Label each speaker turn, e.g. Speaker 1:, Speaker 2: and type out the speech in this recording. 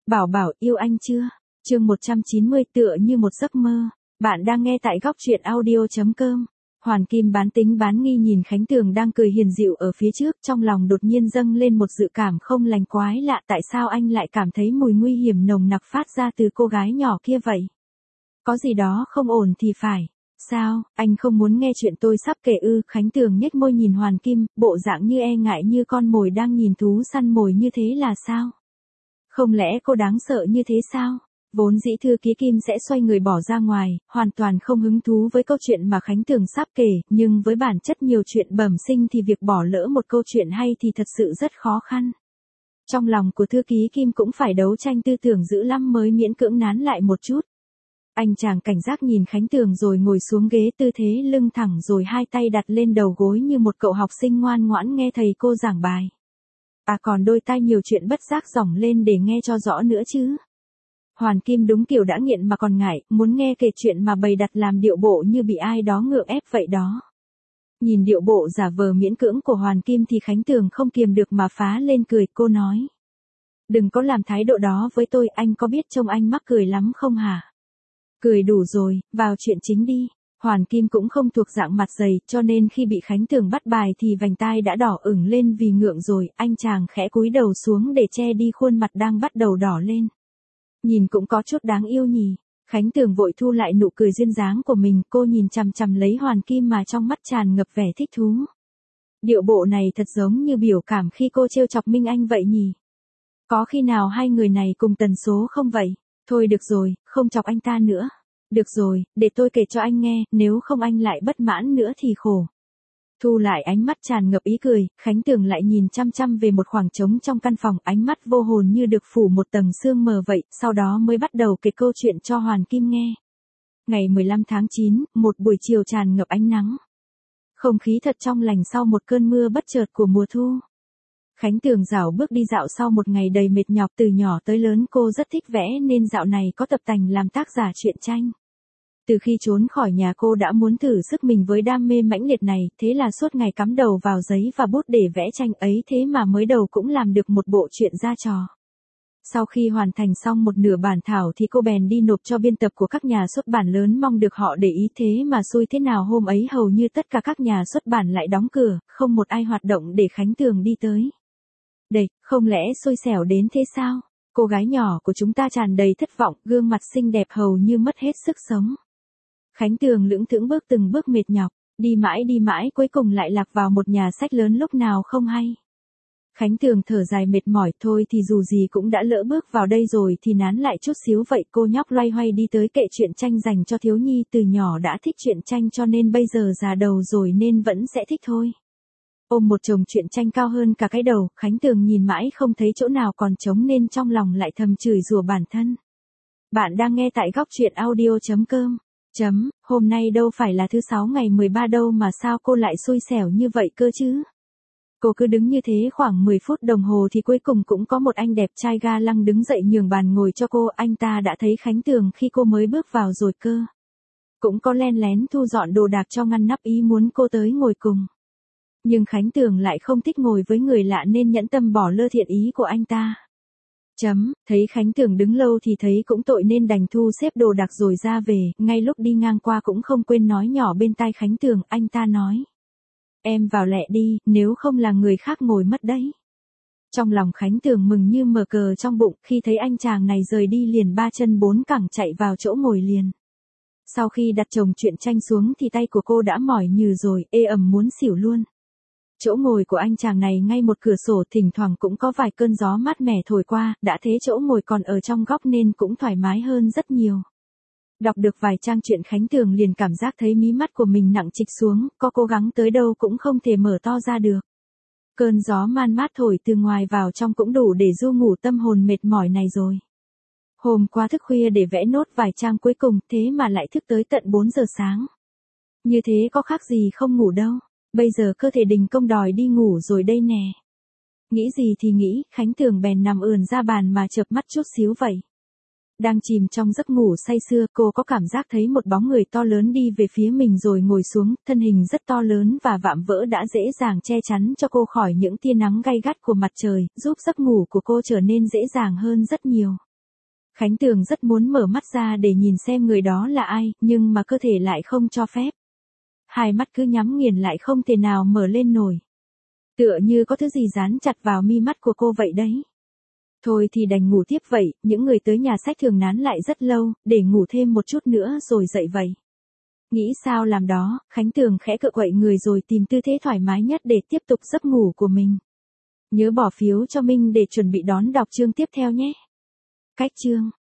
Speaker 1: Bảo Bảo yêu anh chưa? Chương 190 tựa như một giấc mơ. Bạn đang nghe tại góc truyện audio.com. Hoàn Kim bán tính bán nghi nhìn Khánh Tường đang cười hiền dịu ở phía trước, trong lòng đột nhiên dâng lên một dự cảm không lành quái lạ, tại sao anh lại cảm thấy mùi nguy hiểm nồng nặc phát ra từ cô gái nhỏ kia vậy? Có gì đó không ổn thì phải. Sao, anh không muốn nghe chuyện tôi sắp kể ư? Khánh Tường nhếch môi nhìn Hoàn Kim, bộ dạng như e ngại như con mồi đang nhìn thú săn mồi như thế là sao? Không lẽ cô đáng sợ như thế sao? Vốn dĩ thư ký Kim sẽ xoay người bỏ ra ngoài, hoàn toàn không hứng thú với câu chuyện mà Khánh Tường sắp kể, nhưng với bản chất nhiều chuyện bẩm sinh thì việc bỏ lỡ một câu chuyện hay thì thật sự rất khó khăn. Trong lòng của thư ký Kim cũng phải đấu tranh tư tưởng dữ lắm mới miễn cưỡng nán lại một chút. Anh chàng cảnh giác nhìn Khánh Tường rồi ngồi xuống ghế, tư thế lưng thẳng rồi hai tay đặt lên đầu gối như một cậu học sinh ngoan ngoãn nghe thầy cô giảng bài. Còn đôi tai nhiều chuyện bất giác dỏng lên để nghe cho rõ nữa chứ. Hoàn Kim đúng kiểu đã nghiện mà còn ngại, muốn nghe kể chuyện mà bày đặt làm điệu bộ như bị ai đó ngượng ép vậy đó. Nhìn điệu bộ giả vờ miễn cưỡng của Hoàn Kim thì Khánh Tường không kiềm được mà phá lên cười, cô nói. Đừng có làm thái độ đó với tôi, anh có biết trông anh mắc cười lắm không hả? Cười đủ rồi, vào chuyện chính đi. Hoàn Kim cũng không thuộc dạng mặt dày, cho nên khi bị Khánh Tường bắt bài thì vành tai đã đỏ ửng lên vì ngượng rồi, anh chàng khẽ cúi đầu xuống để che đi khuôn mặt đang bắt đầu đỏ lên. Nhìn cũng có chút đáng yêu nhỉ. Khánh Tường vội thu lại nụ cười duyên dáng của mình, cô nhìn chằm chằm lấy Hoàn Kim mà trong mắt tràn ngập vẻ thích thú. Điệu bộ này thật giống như biểu cảm khi cô trêu chọc Minh Anh vậy nhỉ. Có khi nào hai người này cùng tần số không vậy? Thôi được rồi, không chọc anh ta nữa. Được rồi, để tôi kể cho anh nghe, nếu không anh lại bất mãn nữa thì khổ. Thu lại ánh mắt tràn ngập ý cười, Khánh Tường lại nhìn chăm chăm về một khoảng trống trong căn phòng, ánh mắt vô hồn như được phủ một tầng sương mờ vậy, sau đó mới bắt đầu kể câu chuyện cho Hoàn Kim nghe. Ngày 15 tháng 9, một buổi chiều tràn ngập ánh nắng. Không khí thật trong lành sau một cơn mưa bất chợt của mùa thu. Khánh Tường dạo bước đi dạo sau một ngày đầy mệt nhọc, từ nhỏ tới lớn cô rất thích vẽ nên dạo này có tập tành làm tác giả truyện tranh. Từ khi trốn khỏi nhà cô đã muốn thử sức mình với đam mê mãnh liệt này, thế là suốt ngày cắm đầu vào giấy và bút để vẽ tranh ấy, thế mà mới đầu cũng làm được một bộ truyện ra trò. Sau khi hoàn thành xong một nửa bản thảo thì cô bèn đi nộp cho biên tập của các nhà xuất bản lớn mong được họ để ý, thế mà xui thế nào hôm ấy hầu như tất cả các nhà xuất bản lại đóng cửa, không một ai hoạt động để Khánh Tường đi tới. Đây, không lẽ xui xẻo đến thế sao? Cô gái nhỏ của chúng ta tràn đầy thất vọng, gương mặt xinh đẹp hầu như mất hết sức sống. Khánh Tường lững thững bước từng bước mệt nhọc, đi mãi cuối cùng lại lạc vào một nhà sách lớn lúc nào không hay. Khánh Tường thở dài mệt mỏi, thôi thì dù gì cũng đã lỡ bước vào đây rồi thì nán lại chút xíu vậy. Cô nhóc loay hoay đi tới kệ truyện tranh dành cho thiếu nhi, từ nhỏ đã thích truyện tranh cho nên bây giờ già đầu rồi nên vẫn sẽ thích thôi. Ôm một chồng truyện tranh cao hơn cả cái đầu, Khánh Tường nhìn mãi không thấy chỗ nào còn trống nên trong lòng lại thầm chửi rủa bản thân. Bạn đang nghe tại góc truyện audio.com. Hôm nay đâu phải là thứ 6 ngày 13 đâu mà sao cô lại xui xẻo như vậy cơ chứ? Cô cứ đứng như thế khoảng 10 phút đồng hồ thì cuối cùng cũng có một anh đẹp trai ga lăng đứng dậy nhường bàn ngồi cho cô, anh ta đã thấy Khánh Tường khi cô mới bước vào rồi cơ. Cũng có len lén thu dọn đồ đạc cho ngăn nắp, ý muốn cô tới ngồi cùng. Nhưng Khánh Tường lại không thích ngồi với người lạ nên nhẫn tâm bỏ lơ thiện ý của anh ta. Thấy Khánh Tường đứng lâu thì thấy cũng tội nên đành thu xếp đồ đạc rồi ra về, ngay lúc đi ngang qua cũng không quên nói nhỏ bên tai Khánh Tường, anh ta nói. Em vào lẹ đi, nếu không là người khác ngồi mất đấy. Trong lòng Khánh Tường mừng như mở cờ trong bụng, khi thấy anh chàng này rời đi liền ba chân bốn cẳng chạy vào chỗ ngồi liền. Sau khi đặt chồng truyện tranh xuống thì tay của cô đã mỏi nhừ rồi, ê ẩm muốn xỉu luôn. Chỗ ngồi của anh chàng này ngay một cửa sổ, thỉnh thoảng cũng có vài cơn gió mát mẻ thổi qua, đã thế chỗ ngồi còn ở trong góc nên cũng thoải mái hơn rất nhiều. Đọc được vài trang truyện Khánh Tường liền cảm giác thấy mí mắt của mình nặng trịch xuống, có cố gắng tới đâu cũng không thể mở to ra được. Cơn gió man mát thổi từ ngoài vào trong cũng đủ để du ngủ tâm hồn mệt mỏi này rồi. Hôm qua thức khuya để vẽ nốt vài trang cuối cùng, thế mà lại thức tới tận 4 giờ sáng. Như thế có khác gì không ngủ đâu. Bây giờ cơ thể đình công đòi đi ngủ rồi đây nè. Nghĩ gì thì nghĩ, Khánh Tường bèn nằm ườn ra bàn mà chợp mắt chút xíu vậy. Đang chìm trong giấc ngủ say sưa, cô có cảm giác thấy một bóng người to lớn đi về phía mình rồi ngồi xuống, thân hình rất to lớn và vạm vỡ đã dễ dàng che chắn cho cô khỏi những tia nắng gay gắt của mặt trời, giúp giấc ngủ của cô trở nên dễ dàng hơn rất nhiều. Khánh Tường rất muốn mở mắt ra để nhìn xem người đó là ai, nhưng mà cơ thể lại không cho phép. Hai mắt cứ nhắm nghiền lại không thể nào mở lên nổi. Tựa như có thứ gì dán chặt vào mi mắt của cô vậy đấy. Thôi thì đành ngủ tiếp vậy, những người tới nhà sách thường nán lại rất lâu, để ngủ thêm một chút nữa rồi dậy vậy. Nghĩ sao làm đó, Khánh Tường khẽ cựa quậy người rồi tìm tư thế thoải mái nhất để tiếp tục giấc ngủ của mình. Nhớ bỏ phiếu cho Minh để chuẩn bị đón đọc chương tiếp theo nhé. Cách chương